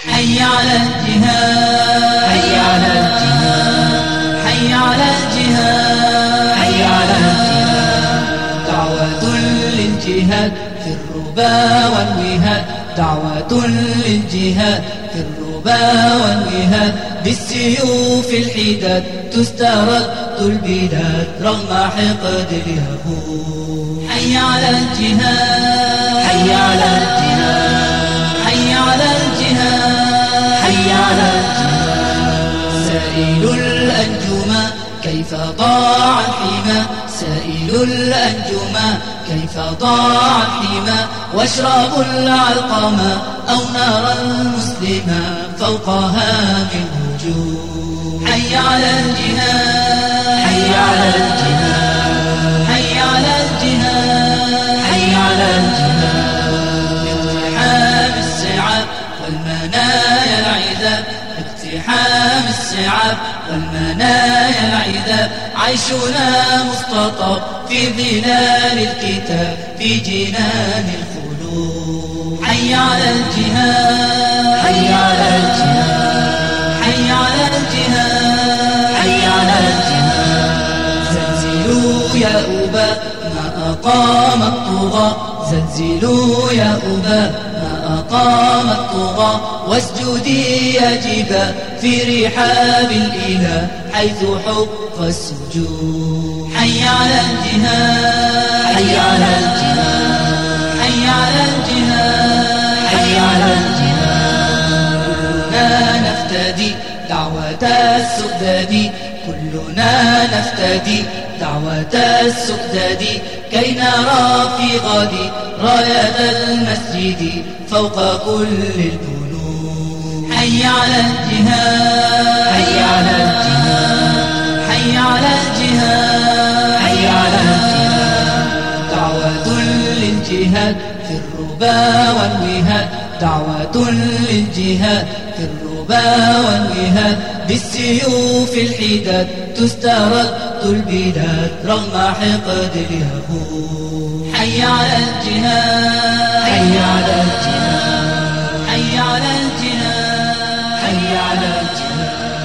حي على الجهاد، حي على الجهاد، حي على الجهاد، حي على الجهاد. دعوة للجهاد في الربا والوهاد، دعوة للجهاد في الربا والوهاد. بالسيوف الحداد تسترد البلاد رغم حقد اليهود. حي على الجهاد، حي على الجهاد، حي على الجهاد، حي على الجهاد. سائل الأنجما كيف ضاع الحمى، سائل الأنجما كيف ضاع الحمى. واشربوا العلقما أو نار المسلما فوقها من وجوه. حي على الجهاد، حي على الجهاد، حي على الجهاد، حي على الجهاد. باقتحام الصعاب والمنايا العذاب، باقتحام الصعاب والمنايا العذاب. عيشنا مختطف في ظلال الكتاب في جنان الخلود. حي على الجهاد، حي على الجهاد، حي على الجهاد، حي على الجهاد. زلزلوا يا أبا ما أقام الطغى، زلزلوا يا أبا ما أقام الطغى. واسجدي يا جبال في رحاب الإله حيث حق السجود. حي على الجهاد، حي على الجهاد، حي على الجهاد، حي على الجهاد. كلنا نفتدي دعوة السؤدد، كلنا نفتدي دعوة السؤدد. كي نرى في غد راية المسجد فوق كل البنود. حي على الجهاد، حي على الجهاد، حي على الجهاد، حي على الجهاد. دعوة للجهاد في الربا والوهاد، دعوة للجهاد في الربا والوهاد. بالسيوف الحداد تسترد البلاد رغم حقد اليهود. حي على الجهاد، حي على الجهاد، حي على الجهاد، حي على الجهاد.